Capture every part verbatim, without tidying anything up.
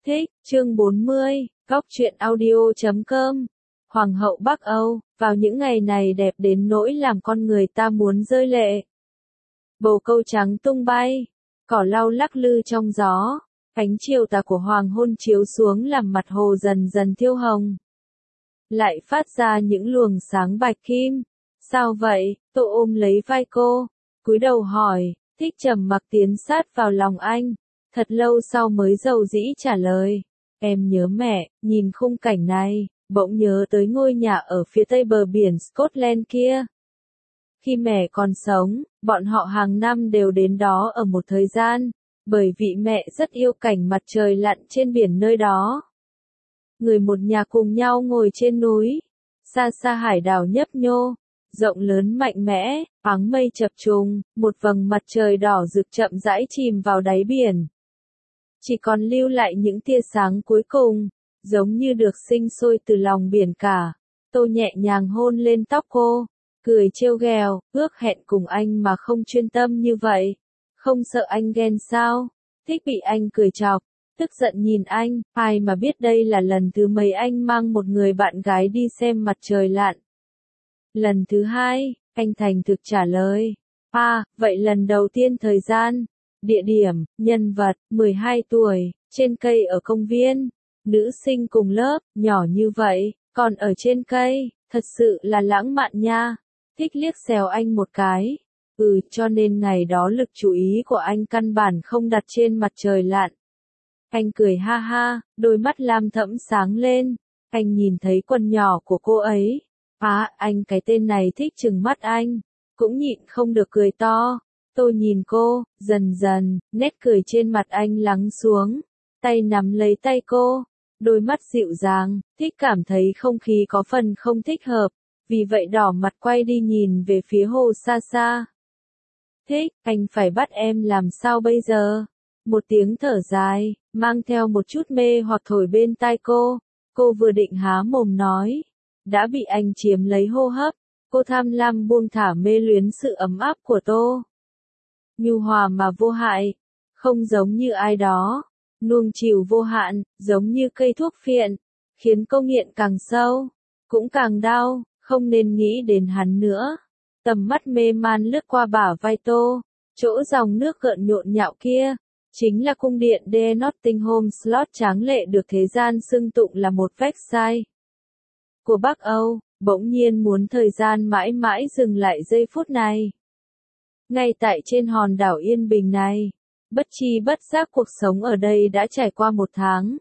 Thích, chương bốn mươi, Góc truyện audio.com. Hoàng hậu Bắc Âu, vào những ngày này đẹp đến nỗi làm con người ta muốn rơi lệ. Bồ câu trắng tung bay, cỏ lau lắc lư trong gió, ánh chiều tà của hoàng hôn chiếu xuống làm mặt hồ dần dần thiêu hồng. Lại phát ra những luồng sáng bạch kim. Sao vậy? Tôi ôm lấy vai cô, cúi đầu hỏi. Thích trầm mặc tiến sát vào lòng anh. Thật lâu sau mới dầu dĩ trả lời. Em nhớ mẹ, nhìn khung cảnh này, bỗng nhớ tới ngôi nhà ở phía tây bờ biển Scotland kia. Khi mẹ còn sống, bọn họ hàng năm đều đến đó ở một thời gian, bởi vì mẹ rất yêu cảnh mặt trời lặn trên biển nơi đó. Người một nhà cùng nhau ngồi trên núi, xa xa hải đảo nhấp nhô, rộng lớn mạnh mẽ, áng mây chập trùng, một vầng mặt trời đỏ rực chậm rãi chìm vào đáy biển. Chỉ còn lưu lại những tia sáng cuối cùng, giống như được sinh sôi từ lòng biển cả. Tôi nhẹ nhàng hôn lên tóc cô, cười trêu ghẹo, ước hẹn cùng anh mà không chuyên tâm như vậy. Không sợ anh ghen sao? Thích bị anh cười chọc, tức giận nhìn anh, ai mà biết đây là lần thứ mấy anh mang một người bạn gái đi xem mặt trời lặn. Lần thứ hai, anh thành thực trả lời. À, vậy lần đầu tiên thời gian, địa điểm, nhân vật, mười hai tuổi, trên cây ở công viên, nữ sinh cùng lớp, nhỏ như vậy, còn ở trên cây, thật sự là lãng mạn nha. Thích liếc xéo anh một cái. Ừ, cho nên ngày đó lực chú ý của anh căn bản không đặt trên mặt trời lặn. Anh cười ha ha, đôi mắt lam thẫm sáng lên. Anh nhìn thấy quần nhỏ của cô ấy. À, anh cái tên này thích trừng mắt anh. Cũng nhịn không được cười to. Tôi nhìn cô, dần dần, nét cười trên mặt anh lắng xuống. Tay nắm lấy tay cô, đôi mắt dịu dàng, Thích cảm thấy không khí có phần không thích hợp. Vì vậy đỏ mặt quay đi nhìn về phía hồ xa xa. Thích, anh phải bắt em làm sao bây giờ? Một tiếng thở dài, mang theo một chút mê hoặc thổi bên tai cô. Cô vừa định há mồm nói, đã bị anh chiếm lấy hô hấp. Cô tham lam buông thả mê luyến sự ấm áp của Tô. Nhu hòa mà vô hại, không giống như ai đó, nuông chiều vô hạn, giống như cây thuốc phiện, khiến cô nghiện càng sâu, cũng càng đau, không nên nghĩ đến hắn nữa. Tầm mắt mê man lướt qua bả vai Tô, chỗ dòng nước gợn nhộn nhạo kia, chính là cung điện The Nottingham Slot tráng lệ được thế gian xưng tụng là một website của Bắc Âu, bỗng nhiên muốn thời gian mãi mãi dừng lại giây phút này. Ngay tại trên hòn đảo yên bình này, bất chi bất giác cuộc sống ở đây đã trải qua một tháng.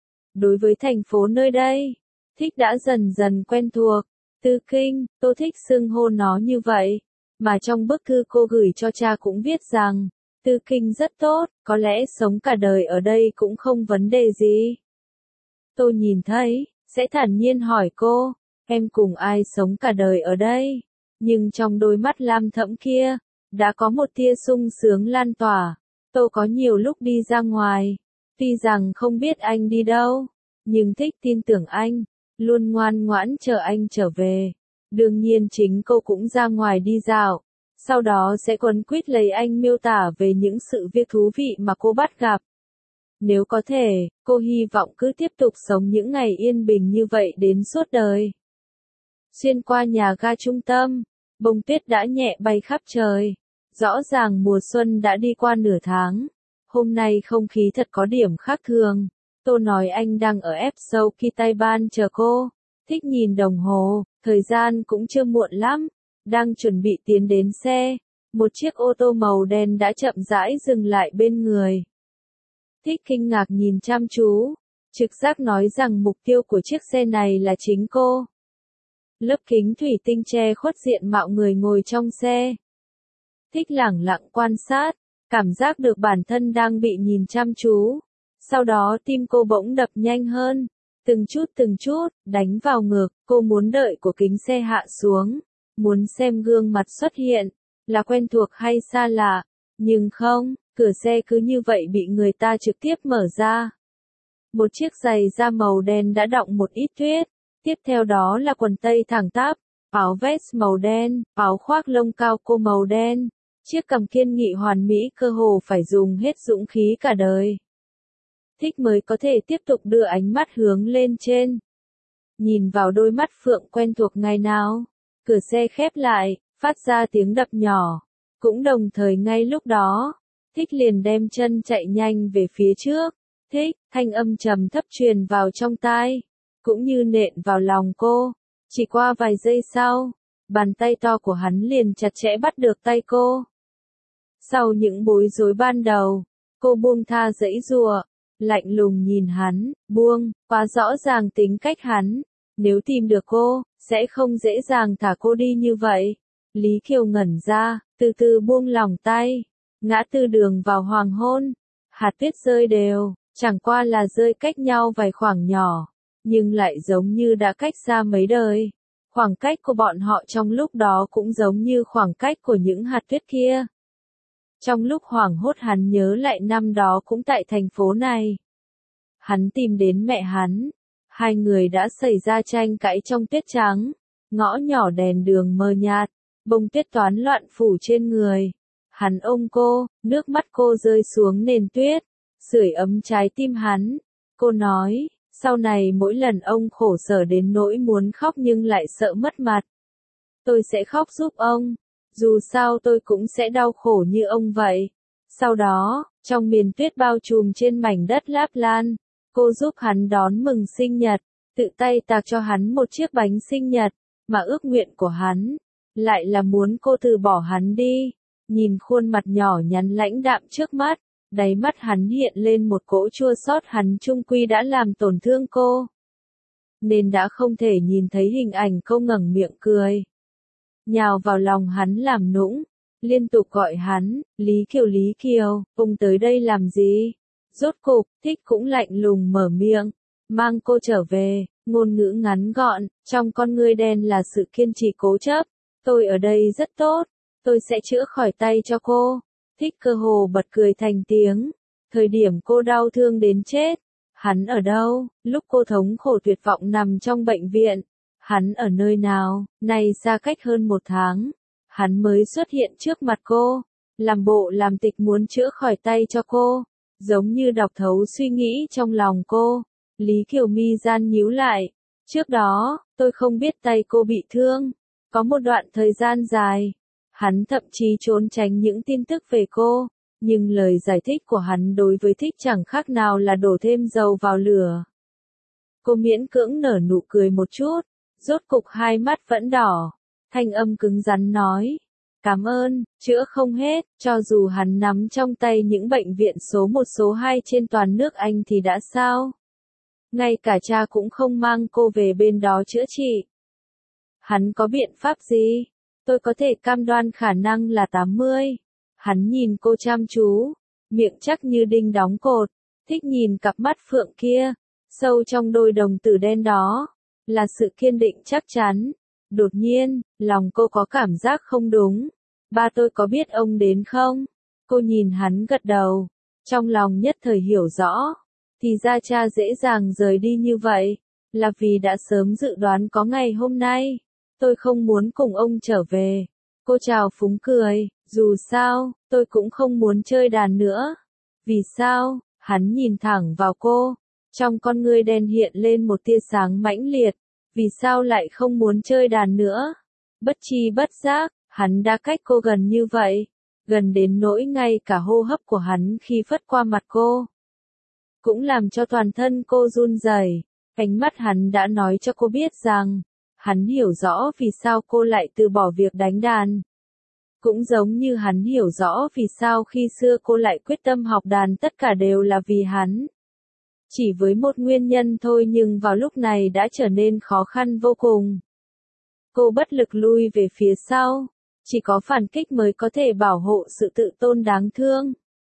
Đối với thành phố nơi đây, Thích đã dần dần quen thuộc. Tư Kinh, Tô thích xưng hô nó như vậy, mà trong bức thư cô gửi cho cha cũng viết rằng, Tư Kinh rất tốt, có lẽ sống cả đời ở đây cũng không vấn đề gì. Tôi nhìn thấy, sẽ thản nhiên hỏi cô, em cùng ai sống cả đời ở đây? Nhưng trong đôi mắt lam thẫm kia, đã có một tia sung sướng lan tỏa. Tôi có nhiều lúc đi ra ngoài, tuy rằng không biết anh đi đâu, nhưng Thích tin tưởng anh, luôn ngoan ngoãn chờ anh trở về. Đương nhiên chính cô cũng ra ngoài đi dạo, sau đó sẽ quấn quýt lấy anh miêu tả về những sự việc thú vị mà cô bắt gặp. Nếu có thể, cô hy vọng cứ tiếp tục sống những ngày yên bình như vậy đến suốt đời. Xuyên qua nhà ga trung tâm, bông tuyết đã nhẹ bay khắp trời. Rõ ràng mùa xuân đã đi qua nửa tháng. Hôm nay không khí thật có điểm khác thường. Tô nói anh đang ở ép sâu Kitaiban chờ cô. Thích nhìn đồng hồ, thời gian cũng chưa muộn lắm. Đang chuẩn bị tiến đến xe. Một chiếc ô tô màu đen đã chậm rãi dừng lại bên người. Thích kinh ngạc nhìn chăm chú. Trực giác nói rằng mục tiêu của chiếc xe này là chính cô. Lớp kính thủy tinh che khuất diện mạo người ngồi trong xe. Thích lẳng lặng quan sát, cảm giác được bản thân đang bị nhìn chăm chú. Sau đó tim cô bỗng đập nhanh hơn, từng chút từng chút, đánh vào ngực. Cô muốn đợi của kính xe hạ xuống, muốn xem gương mặt xuất hiện, là quen thuộc hay xa lạ. Nhưng không, cửa xe cứ như vậy bị người ta trực tiếp mở ra. Một chiếc giày da màu đen đã đọng một ít tuyết, tiếp theo đó là quần tây thẳng tắp, áo vest màu đen, áo khoác lông cao cô màu đen. Chiếc cằm kiên nghị hoàn mỹ cơ hồ phải dùng hết dũng khí cả đời. Thích mới có thể tiếp tục đưa ánh mắt hướng lên trên. Nhìn vào đôi mắt phượng quen thuộc ngày nào. Cửa xe khép lại, phát ra tiếng đập nhỏ. Cũng đồng thời ngay lúc đó, Thích liền đem chân chạy nhanh về phía trước. Thích, thanh âm trầm thấp truyền vào trong tai, cũng như nện vào lòng cô. Chỉ qua vài giây sau, bàn tay to của hắn liền chặt chẽ bắt được tay cô. Sau những bối rối ban đầu, cô buông tha giãy giụa, lạnh lùng nhìn hắn, buông, quá rõ ràng tính cách hắn. Nếu tìm được cô, sẽ không dễ dàng thả cô đi như vậy. Lý Kiều ngẩn ra, từ từ buông lỏng tay. Ngã tư đường vào hoàng hôn, hạt tuyết rơi đều, chẳng qua là rơi cách nhau vài khoảng nhỏ, nhưng lại giống như đã cách xa mấy đời. Khoảng cách của bọn họ trong lúc đó cũng giống như khoảng cách của những hạt tuyết kia. Trong lúc hoảng hốt hắn nhớ lại năm đó cũng tại thành phố này. Hắn tìm đến mẹ hắn. Hai người đã xảy ra tranh cãi trong tuyết trắng. Ngõ nhỏ đèn đường mờ nhạt, bông tuyết toán loạn phủ trên người. Hắn ôm cô, nước mắt cô rơi xuống nền tuyết, sưởi ấm trái tim hắn. Cô nói, sau này mỗi lần ông khổ sở đến nỗi muốn khóc nhưng lại sợ mất mặt, tôi sẽ khóc giúp ông. Dù sao tôi cũng sẽ đau khổ như ông vậy. Sau đó, trong miền tuyết bao trùm trên mảnh đất Láp Lan, cô giúp hắn đón mừng sinh nhật, tự tay tạc cho hắn một chiếc bánh sinh nhật, mà ước nguyện của hắn lại là muốn cô từ bỏ hắn đi. Nhìn khuôn mặt nhỏ nhắn lãnh đạm trước mắt, đáy mắt hắn hiện lên một cỗ chua xót, hắn chung quy đã làm tổn thương cô, nên đã không thể nhìn thấy hình ảnh cô ngẩng miệng cười, nhào vào lòng hắn làm nũng, liên tục gọi hắn, Lý Kiều Lý Kiều, ông tới đây làm gì? Rốt cục, Thích cũng lạnh lùng mở miệng, mang cô trở về, ngôn ngữ ngắn gọn, trong con ngươi đen là sự kiên trì cố chấp. Tôi ở đây rất tốt, tôi sẽ chữa khỏi tay cho cô. Thích cơ hồ bật cười thành tiếng, thời điểm cô đau thương đến chết. Hắn ở đâu? Lúc cô thống khổ tuyệt vọng nằm trong bệnh viện, hắn ở nơi nào? Nay xa cách hơn một tháng, hắn mới xuất hiện trước mặt cô, làm bộ làm tịch muốn chữa khỏi tay cho cô, giống như đọc thấu suy nghĩ trong lòng cô. Lý Kiều mi gian nhíu lại, trước đó, tôi không biết tay cô bị thương, có một đoạn thời gian dài, hắn thậm chí trốn tránh những tin tức về cô, nhưng lời giải thích của hắn đối với Thích chẳng khác nào là đổ thêm dầu vào lửa. Cô miễn cưỡng nở nụ cười một chút, rốt cục hai mắt vẫn đỏ, thanh âm cứng rắn nói, cảm ơn, chữa không hết, cho dù hắn nắm trong tay những bệnh viện số một số hai trên toàn nước Anh thì đã sao? Ngay cả cha cũng không mang cô về bên đó chữa trị. Hắn có biện pháp gì? Tôi có thể cam đoan khả năng là tám mươi. Hắn nhìn cô chăm chú, miệng chắc như đinh đóng cột, Thích nhìn cặp mắt phượng kia, sâu trong đôi đồng tử đen đó, là sự kiên định chắc chắn. Đột nhiên, lòng cô có cảm giác không đúng. Ba tôi có biết ông đến không? Cô nhìn hắn gật đầu, trong lòng nhất thời hiểu rõ. Thì ra cha dễ dàng rời đi như vậy, là vì đã sớm dự đoán có ngày hôm nay. Tôi không muốn cùng ông trở về. Cô chào phúng cười, dù sao, tôi cũng không muốn chơi đàn nữa. Vì sao? Hắn nhìn thẳng vào cô, trong con ngươi đen hiện lên một tia sáng mãnh liệt. Vì sao lại không muốn chơi đàn nữa? Bất chi bất giác, hắn đã cách cô gần như vậy, gần đến nỗi ngay cả hô hấp của hắn khi phất qua mặt cô cũng làm cho toàn thân cô run rẩy. Ánh mắt hắn đã nói cho cô biết rằng, hắn hiểu rõ vì sao cô lại từ bỏ việc đánh đàn. Cũng giống như hắn hiểu rõ vì sao khi xưa cô lại quyết tâm học đàn, tất cả đều là vì hắn. Chỉ với một nguyên nhân thôi nhưng vào lúc này đã trở nên khó khăn vô cùng. Cô bất lực lui về phía sau, chỉ có phản kích mới có thể bảo hộ sự tự tôn đáng thương.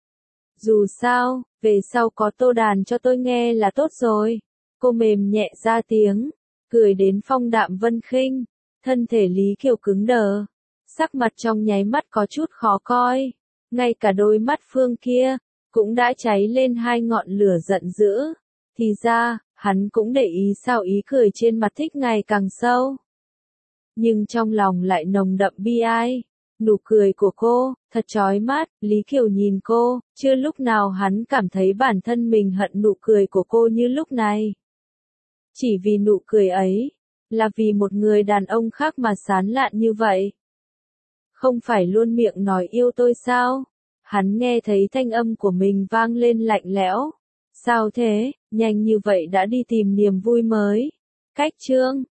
Dù sao, về sau có tô đàn cho tôi nghe là tốt rồi. Cô mềm nhẹ ra tiếng, cười đến phong đạm vân khinh, thân thể Lý Kiều cứng đờ, sắc mặt trong nháy mắt có chút khó coi, ngay cả đôi mắt phương kia cũng đã cháy lên hai ngọn lửa giận dữ. Thì ra, hắn cũng để ý sao ý cười trên mặt Thích ngày càng sâu, nhưng trong lòng lại nồng đậm bi ai. Nụ cười của cô, thật chói mắt, Lý Kiều nhìn cô, chưa lúc nào hắn cảm thấy bản thân mình hận nụ cười của cô như lúc này. Chỉ vì nụ cười ấy, là vì một người đàn ông khác mà sán lạn như vậy. Không phải luôn miệng nói yêu tôi sao? Hắn nghe thấy thanh âm của mình vang lên lạnh lẽo. Sao thế, nhanh như vậy đã đi tìm niềm vui mới? Cách chương